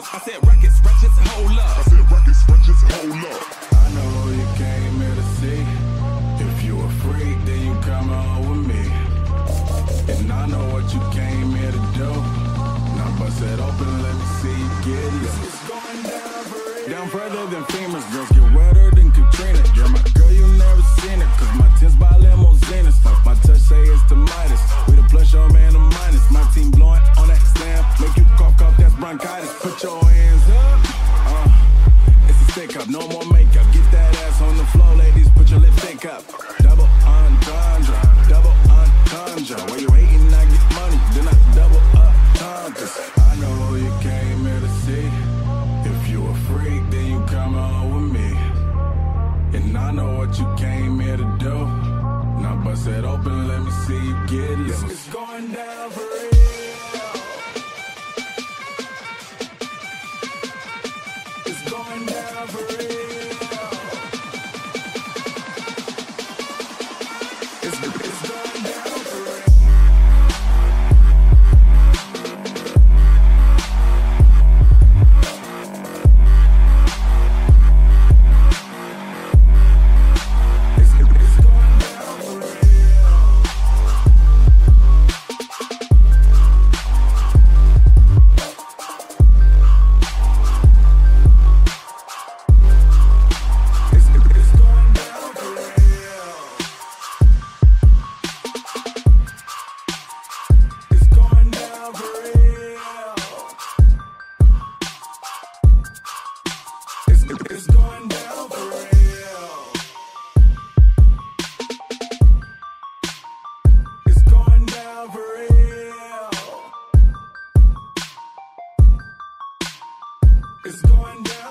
girls. I said rackets, ratchets, hold up. I said rackets, ratchets, hold up. I know who you came here to see. If you a freak, then you come on with me. And I know what you came here to do. Now bust it open, let me see you get loose. It's going down for real. Down further than famous girls, get wetter than Katrina. You're my girl, you never seen it, cause my tins by limousines. My touch say it's the Midas. We the plus your man, the minus. My team blowing on that slam. Make you cough, that's bronchitis. Put your hands up. It's a stick up, no more makeup. Get that ass on the floor, ladies. Put your lipstick up. Double entendre, double entendre. While you hating, I get money, then I double up time. Cause I know who you came here to see. If you a freak, then you come on with me. And I know what you came here to do. Now bust it open, let me see you get loose. It's going down for real. It's going down for real. It's going down for real. It's going down for real. It's going down for real. It's going down.